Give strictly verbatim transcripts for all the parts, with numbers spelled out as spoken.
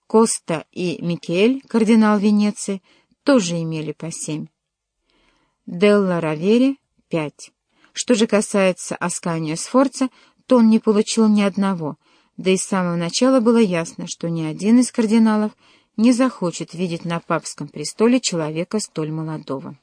Коста и Микель, кардинал Венеции, тоже имели по семь. Делла Равери — пять. Что же касается Асканио Сфорца, то он не получил ни одного, да и с самого начала было ясно, что ни один из кардиналов не захочет видеть на папском престоле человека столь молодого.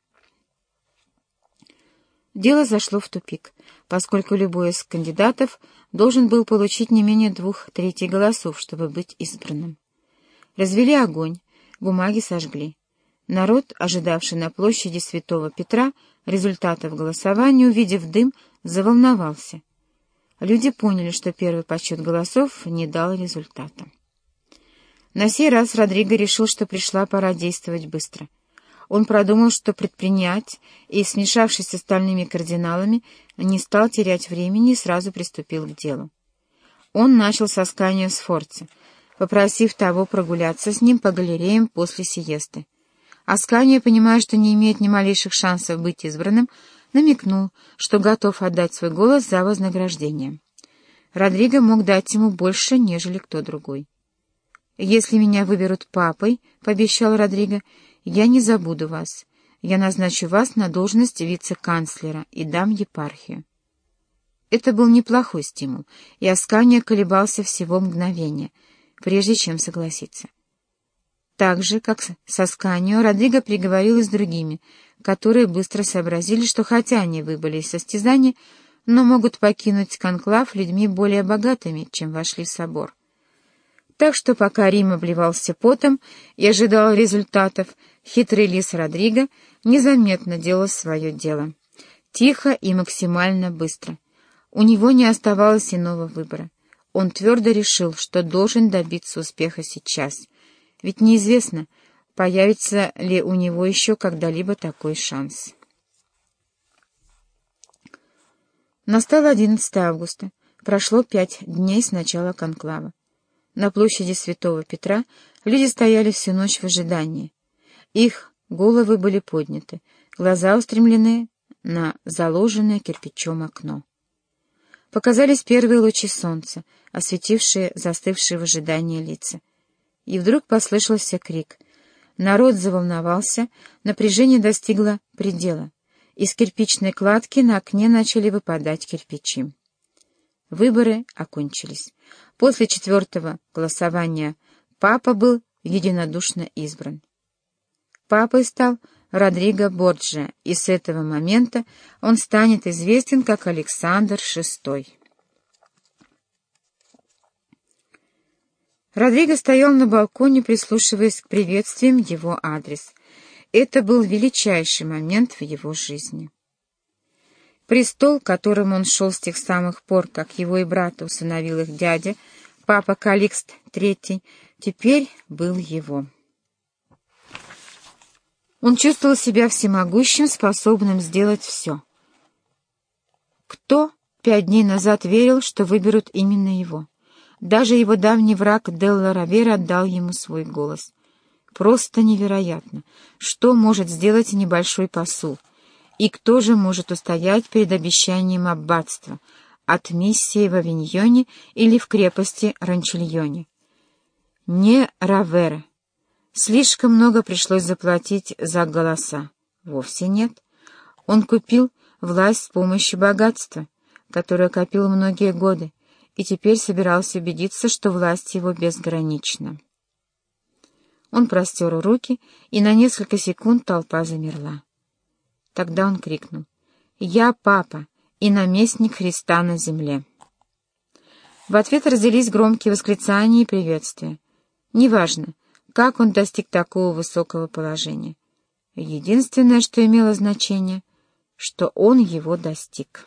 Дело зашло в тупик, поскольку любой из кандидатов должен был получить не менее двух третей голосов, чтобы быть избранным. Развели огонь, бумаги сожгли. Народ, ожидавший на площади Святого Петра результатов голосования, увидев дым, заволновался. Люди поняли, что первый подсчет голосов не дал результата. На сей раз Родриго решил, что пришла пора действовать быстро. Он продумал, что предпринять, и, смешавшись с остальными кардиналами, не стал терять времени и сразу приступил к делу. Он начал с Асканио Сфорца, попросив того прогуляться с ним по галереям после сиесты. Асканио, понимая, что не имеет ни малейших шансов быть избранным, намекнул, что готов отдать свой голос за вознаграждение. Родриго мог дать ему больше, нежели кто другой. «Если меня выберут папой, — пообещал Родриго, — я не забуду вас. Я назначу вас на должность вице-канцлера и дам епархию». Это был неплохой стимул, и Асканио колебался всего мгновения, прежде чем согласиться. Так же, как с Асканио, Родриго приговорил и с другими, которые быстро сообразили, что хотя они выбыли из состязания, но могут покинуть конклав людьми более богатыми, чем вошли в собор. Так что пока Рим обливался потом и ожидал результатов, хитрый лис Родриго незаметно делал свое дело. Тихо и максимально быстро. У него не оставалось иного выбора. Он твердо решил, что должен добиться успеха сейчас. Ведь неизвестно, появится ли у него еще когда-либо такой шанс. Настало одиннадцатое августа. Прошло пять дней с начала конклава. На площади Святого Петра люди стояли всю ночь в ожидании. Их головы были подняты, глаза устремлены на заложенное кирпичом окно. Показались первые лучи солнца, осветившие застывшие в ожидании лица. И вдруг послышался крик. Народ заволновался, напряжение достигло предела. Из кирпичной кладки на окне начали выпадать кирпичи. Выборы окончились. После четвертого голосования папа был единодушно избран. Папой стал Родриго Борджиа, и с этого момента он станет известен как Александр шестой. Родриго стоял на балконе, прислушиваясь к приветствиям в его адрес. Это был величайший момент в его жизни. Престол, к которому он шел с тех самых пор, как его и брата усыновил их дядя, папа Каликст третий, теперь был его. Он чувствовал себя всемогущим, способным сделать все. Кто пять дней назад верил, что выберут именно его? Даже его давний враг Делла Равери отдал ему свой голос. Просто невероятно, что может сделать небольшой посол. И кто же может устоять перед обещанием аббатства от миссии в Авиньоне или в крепости Ранчильоне? Не Равери. Слишком много пришлось заплатить за голоса. Вовсе нет. Он купил власть с помощью богатства, которое копил многие годы, и теперь собирался убедиться, что власть его безгранична. Он простер руки, и на несколько секунд толпа замерла. Тогда он крикнул: «Я папа и наместник Христа на земле». В ответ раздались громкие восклицания и приветствия. Неважно, как он достиг такого высокого положения. Единственное, что имело значение, что он его достиг.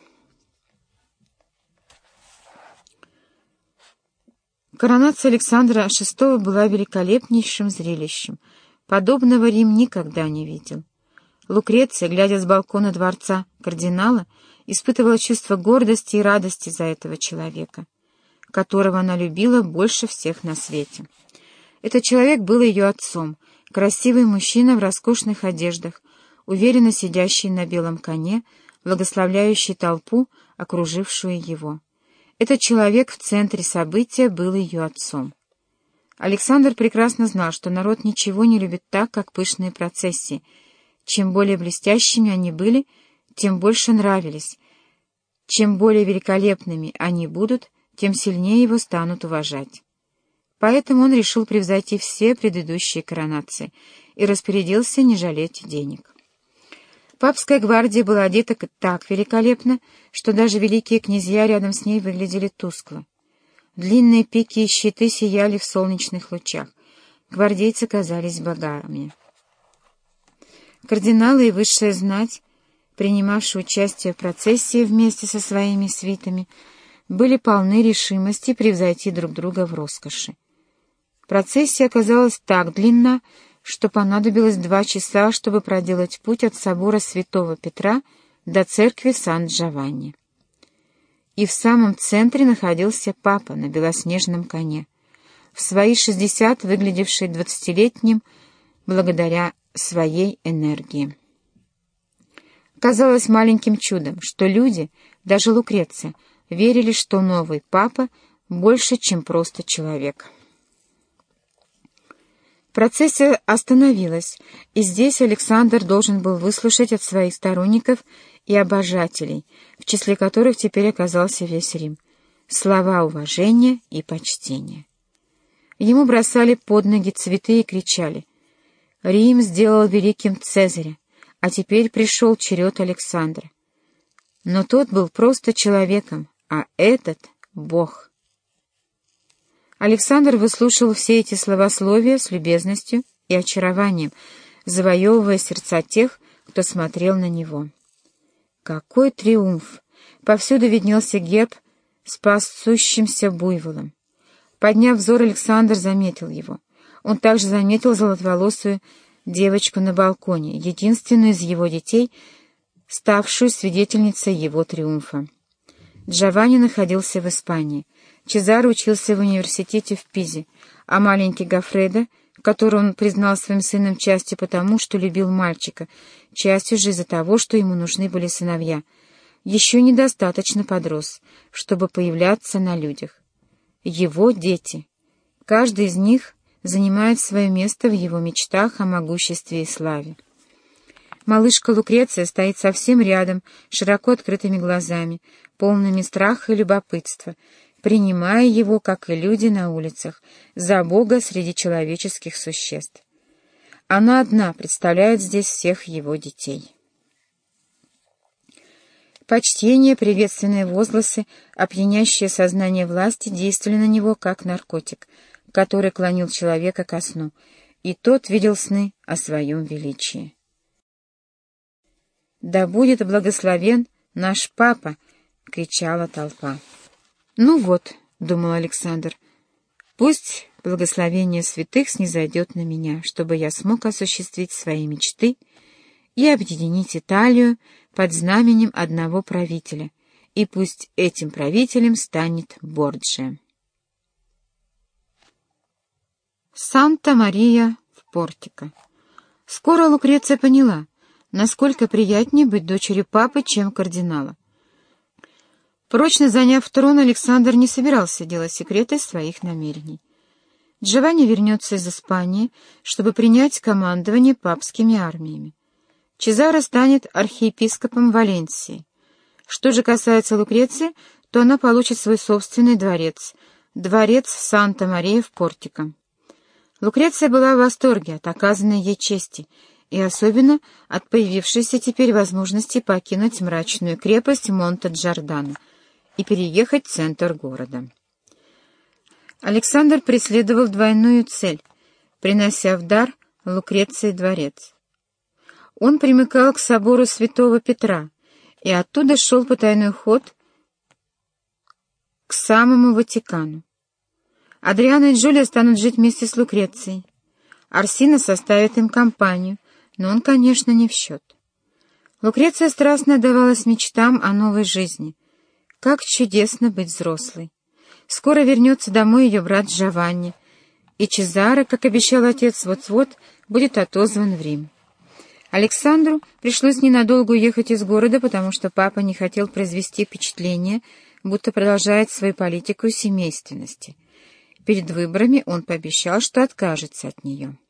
Коронация Александра шестого была великолепнейшим зрелищем. Подобного Рим никогда не видел. Лукреция, глядя с балкона дворца кардинала, испытывала чувство гордости и радости за этого человека, которого она любила больше всех на свете. Этот человек был ее отцом, красивый мужчина в роскошных одеждах, уверенно сидящий на белом коне, благословляющий толпу, окружившую его. Этот человек в центре события был ее отцом. Александр прекрасно знал, что народ ничего не любит так, как пышные процессии. Чем более блестящими они были, тем больше нравились. Чем более великолепными они будут, тем сильнее его станут уважать. Поэтому он решил превзойти все предыдущие коронации и распорядился не жалеть денег. Папская гвардия была одета так великолепно, что даже великие князья рядом с ней выглядели тускло. Длинные пики и щиты сияли в солнечных лучах. Гвардейцы казались богами. Кардиналы и высшая знать, принимавшие участие в процессии вместе со своими свитами, были полны решимости превзойти друг друга в роскоши. Процессия оказалась так длинна, что понадобилось два часа, чтобы проделать путь от собора Святого Петра до церкви Сан-Джованни. И в самом центре находился папа на белоснежном коне, в свои шестьдесят выглядевший двадцатилетним благодаря своей энергии. Казалось маленьким чудом, что люди, даже Лукреция, верили, что новый папа больше, чем просто человек. Процессия остановилась, и здесь Александр должен был выслушать от своих сторонников и обожателей, в числе которых теперь оказался весь Рим, слова уважения и почтения. Ему бросали под ноги цветы и кричали: «Рим сделал великим Цезаря, а теперь пришел черед Александра». Но тот был просто человеком, а этот — Бог. Александр выслушал все эти словословия с любезностью и очарованием, завоевывая сердца тех, кто смотрел на него. Какой триумф! Повсюду виднелся герб с пасущимся буйволом. Подняв взор, Александр заметил его. Он также заметил золотоволосую девочку на балконе, единственную из его детей, ставшую свидетельницей его триумфа. Джованни находился в Испании. Чезаро учился в университете в Пизе, а маленький Гоффредо, которого он признал своим сыном частью потому, что любил мальчика, частью же из-за того, что ему нужны были сыновья, еще недостаточно подрос, чтобы появляться на людях. Его дети. Каждый из них занимает свое место в его мечтах о могуществе и славе. Малышка Лукреция стоит совсем рядом, широко открытыми глазами, полными страха и любопытства, принимая его, как и люди на улицах, за Бога среди человеческих существ. Она одна представляет здесь всех его детей. Почтение, приветственные возгласы, опьянящее сознание власти действовали на него, как наркотик, который клонил человека ко сну, и тот видел сны о своем величии. «Да будет благословен наш папа!» — кричала толпа. «Ну вот», — думал Александр, — «пусть благословение святых снизойдет на меня, чтобы я смог осуществить свои мечты и объединить Италию под знаменем одного правителя, и пусть этим правителем станет Борджиа». Санта-Мария в Портико. Скоро Лукреция поняла, насколько приятнее быть дочерью папы, чем кардинала. Прочно заняв трон, Александр не собирался делать секреты своих намерений. Джованни вернется из Испании, чтобы принять командование папскими армиями. Чезаро станет архиепископом Валенсии. Что же касается Лукреции, то она получит свой собственный дворец, дворец Санта-Мария в Портико. Лукреция была в восторге от оказанной ей чести и особенно от появившейся теперь возможности покинуть мрачную крепость Монте-Джордано и переехать в центр города. Александр преследовал двойную цель, принося в дар Лукреции дворец. Он примыкал к собору Святого Петра и оттуда шел потайной ход к самому Ватикану. Адриана и Джулия станут жить вместе с Лукрецией. Орсина составит им компанию, но он, конечно, не в счет. Лукреция страстно отдавалась мечтам о новой жизни. Как чудесно быть взрослой! Скоро вернется домой ее брат Джованни, и Чезаро, как обещал отец, вот-вот будет отозван в Рим. Александру пришлось ненадолго уехать из города, потому что папа не хотел произвести впечатление, будто продолжает свою политику семейственности. Перед выборами он пообещал, что откажется от нее.